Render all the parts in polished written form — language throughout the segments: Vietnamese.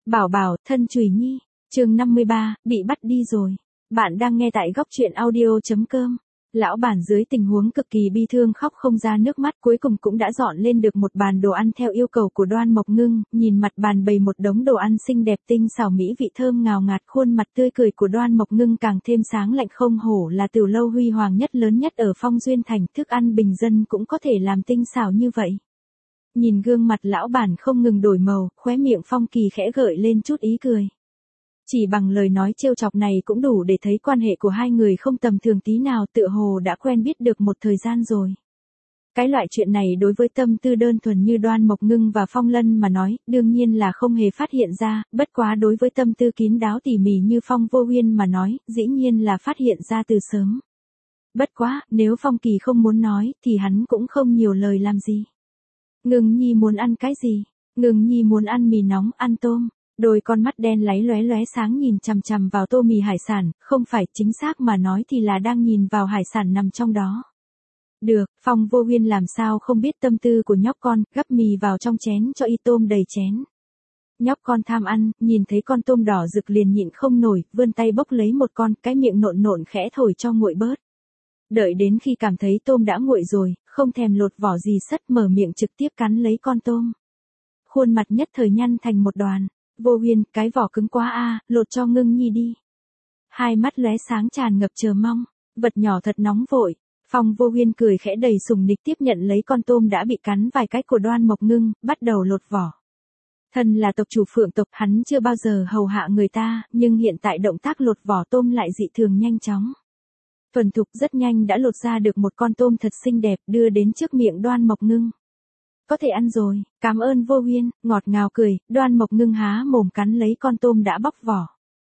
Bảo bảo, thân chùy nhi. Chương 53, bị bắt đi rồi. Bạn đang nghe tại góc truyện audio.com. Lão bản dưới tình huống cực kỳ bi thương khóc không ra nước mắt, cuối cùng cũng đã dọn lên được một bàn đồ ăn theo yêu cầu của Đoan Mộc Ngưng, nhìn mặt bàn bày một đống đồ ăn xinh đẹp tinh xảo mỹ vị thơm ngào ngạt, khuôn mặt tươi cười của Đoan Mộc Ngưng càng thêm sáng lạnh, không hổ là tiểu lâu huy hoàng nhất lớn nhất ở Phong Duyên Thành, thức ăn bình dân cũng có thể làm tinh xảo như vậy. Nhìn gương mặt lão bản không ngừng đổi màu, khóe miệng Phong Kỳ khẽ gợi lên chút ý cười. Chỉ bằng lời nói trêu chọc này cũng đủ để thấy quan hệ của hai người không tầm thường tí nào, tựa hồ đã quen biết được một thời gian rồi. Cái loại chuyện này đối với tâm tư đơn thuần như Đoan Mộc Ngưng và Phong Lân mà nói, đương nhiên là không hề phát hiện ra, bất quá đối với tâm tư kín đáo tỉ mỉ như Phong Vô Huyên mà nói, dĩ nhiên là phát hiện ra từ sớm. Bất quá, nếu Phong Kỳ không muốn nói, thì hắn cũng không nhiều lời làm gì. Ngưng nhi muốn ăn cái gì? Ngưng nhi muốn ăn mì nóng, ăn tôm. Đôi con mắt đen láy lóe lóe sáng nhìn chằm chằm vào tô mì hải sản, không phải, chính xác mà nói thì là đang nhìn vào hải sản nằm trong đó. Được, Phong Vô Huyên làm sao không biết tâm tư của nhóc con, gắp mì vào trong chén cho y tôm đầy chén. Nhóc con tham ăn, nhìn thấy con tôm đỏ rực liền nhịn không nổi, vươn tay bốc lấy một con, cái miệng nộn nộn khẽ thổi cho nguội bớt. Đợi đến khi cảm thấy tôm đã nguội rồi, không thèm lột vỏ gì sất, mở miệng trực tiếp cắn lấy con tôm. Khuôn mặt nhất thời nhăn thành một đoàn. Vô Huyên, cái vỏ cứng quá a, lột cho Ngưng nhi đi. Hai mắt lóe sáng tràn ngập chờ mong, vật nhỏ thật nóng vội. Phong Vô Huyên cười khẽ đầy sùng nịch tiếp nhận lấy con tôm đã bị cắn vài cái của Đoan Mộc Ngưng, bắt đầu lột vỏ. Thân là tộc chủ Phượng tộc, hắn chưa bao giờ hầu hạ người ta, nhưng hiện tại động tác lột vỏ tôm lại dị thường nhanh chóng. Thuần thục rất nhanh đã lột ra được một con tôm thật xinh đẹp, đưa đến trước miệng Đoan Mộc Ngưng. Có thể ăn rồi, cảm ơn Vô Huyên, ngọt ngào cười, Đoan Mộc Ngưng há mồm cắn lấy con tôm đã bóc vỏ.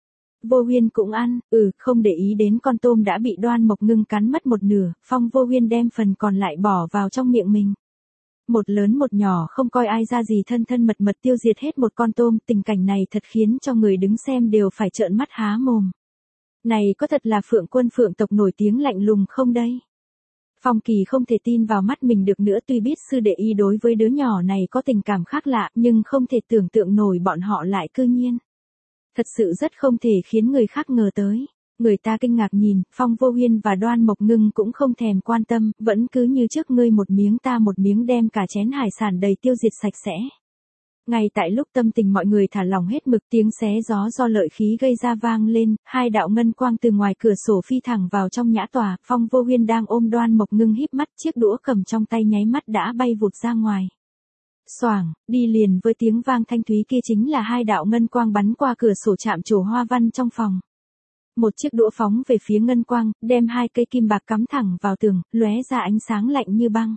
Vô Huyên cũng ăn, không để ý đến con tôm đã bị Đoan Mộc Ngưng cắn mất một nửa, Phong Vô Huyên đem phần còn lại bỏ vào trong miệng mình. Một lớn một nhỏ không coi ai ra gì, thân thân mật mật tiêu diệt hết một con tôm, tình cảnh này thật khiến cho người đứng xem đều phải trợn mắt há mồm. Này có thật là Phượng quân Phượng tộc nổi tiếng lạnh lùng không đây? Phong Kỳ không thể tin vào mắt mình được nữa, tuy biết sư đệ y đối với đứa nhỏ này có tình cảm khác lạ, nhưng không thể tưởng tượng nổi bọn họ lại cư nhiên. Thật sự rất không thể khiến người khác ngờ tới. Người ta kinh ngạc nhìn, Phong Vô Huyên và Đoan Mộc Ngưng cũng không thèm quan tâm, vẫn cứ như trước ngươi một miếng ta một miếng đem cả chén hải sản đầy tiêu diệt sạch sẽ. Ngay tại lúc tâm tình mọi người thả lỏng hết mực, tiếng xé gió do lợi khí gây ra vang lên, hai đạo ngân quang từ ngoài cửa sổ phi thẳng vào trong nhã tòa, Phong Vô Huyên đang ôm Đoan Mộc Ngưng híp mắt, chiếc đũa cầm trong tay nháy mắt đã bay vụt ra ngoài. Xoảng, đi liền với tiếng vang thanh thúy kia chính là hai đạo ngân quang bắn qua cửa sổ chạm trổ hoa văn trong phòng. Một chiếc đũa phóng về phía ngân quang, đem hai cây kim bạc cắm thẳng vào tường, lóe ra ánh sáng lạnh như băng.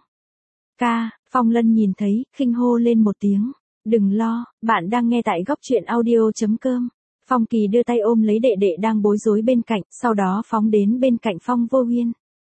Ca, Phong Lân nhìn thấy, khinh hô lên một tiếng. Đừng lo, bạn đang nghe tại góc truyện audio.com. Phong Kỳ đưa tay ôm lấy đệ đệ đang bối rối bên cạnh, sau đó phóng đến bên cạnh Phong Vô Huyên.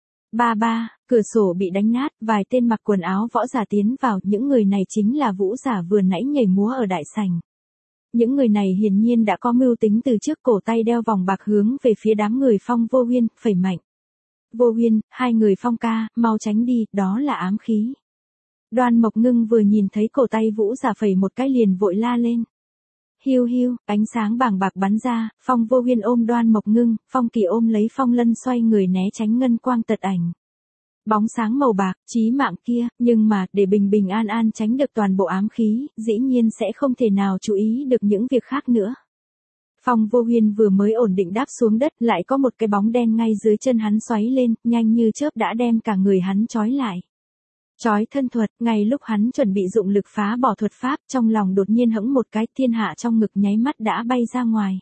Ba, cửa sổ bị đánh nát, vài tên mặc quần áo võ giả tiến vào, những người này chính là vũ giả vừa nãy nhảy múa ở đại sảnh. Những người này hiển nhiên đã có mưu tính, từ trước cổ tay đeo vòng bạc hướng về phía đám người Phong Vô Huyên, phẩy mạnh. Vô Huyên, hai người Phong ca, mau tránh đi, đó là ám khí. Đoan Mộc Ngưng vừa nhìn thấy cổ tay vũ giả phẩy một cái liền vội la lên. Hiu hiu, ánh sáng bàng bạc bắn ra, Phong Vô Huyên ôm Đoan Mộc Ngưng, Phong Kỳ ôm lấy Phong Lân xoay người né tránh ngân quang tật ảnh. Bóng sáng màu bạc, chí mạng kia, nhưng mà, để bình bình an an tránh được toàn bộ ám khí, dĩ nhiên sẽ không thể nào chú ý được những việc khác nữa. Phong Vô Huyên vừa mới ổn định đáp xuống đất, lại có một cái bóng đen ngay dưới chân hắn xoáy lên, nhanh như chớp đã đem cả người hắn trói lại. Chói thân thuật, ngay lúc hắn chuẩn bị dụng lực phá bỏ thuật pháp, trong lòng đột nhiên hững một cái, thiên hạ trong ngực nháy mắt đã bay ra ngoài.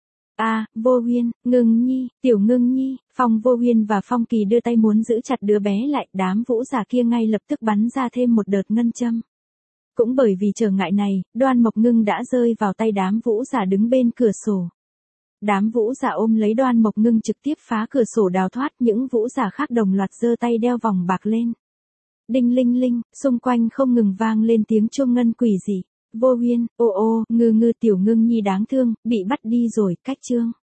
Vô Huyên, Ngưng nhi, tiểu Ngưng nhi, Phong Vô Huyên và Phong Kỳ đưa tay muốn giữ chặt đứa bé lại, đám vũ giả kia ngay lập tức bắn ra thêm một đợt ngân châm. Cũng bởi vì trở ngại này, Đoan Mộc Ngưng đã rơi vào tay đám vũ giả đứng bên cửa sổ. Đám vũ giả ôm lấy Đoan Mộc Ngưng trực tiếp phá cửa sổ đào thoát, những vũ giả khác đồng loạt giơ tay đeo vòng bạc lên. Đinh linh linh, xung quanh không ngừng vang lên tiếng chuông ngân quỷ dị. Vô Huyên, ô ngư tiểu Ngưng nhi đáng thương, bị bắt đi rồi, cách chương.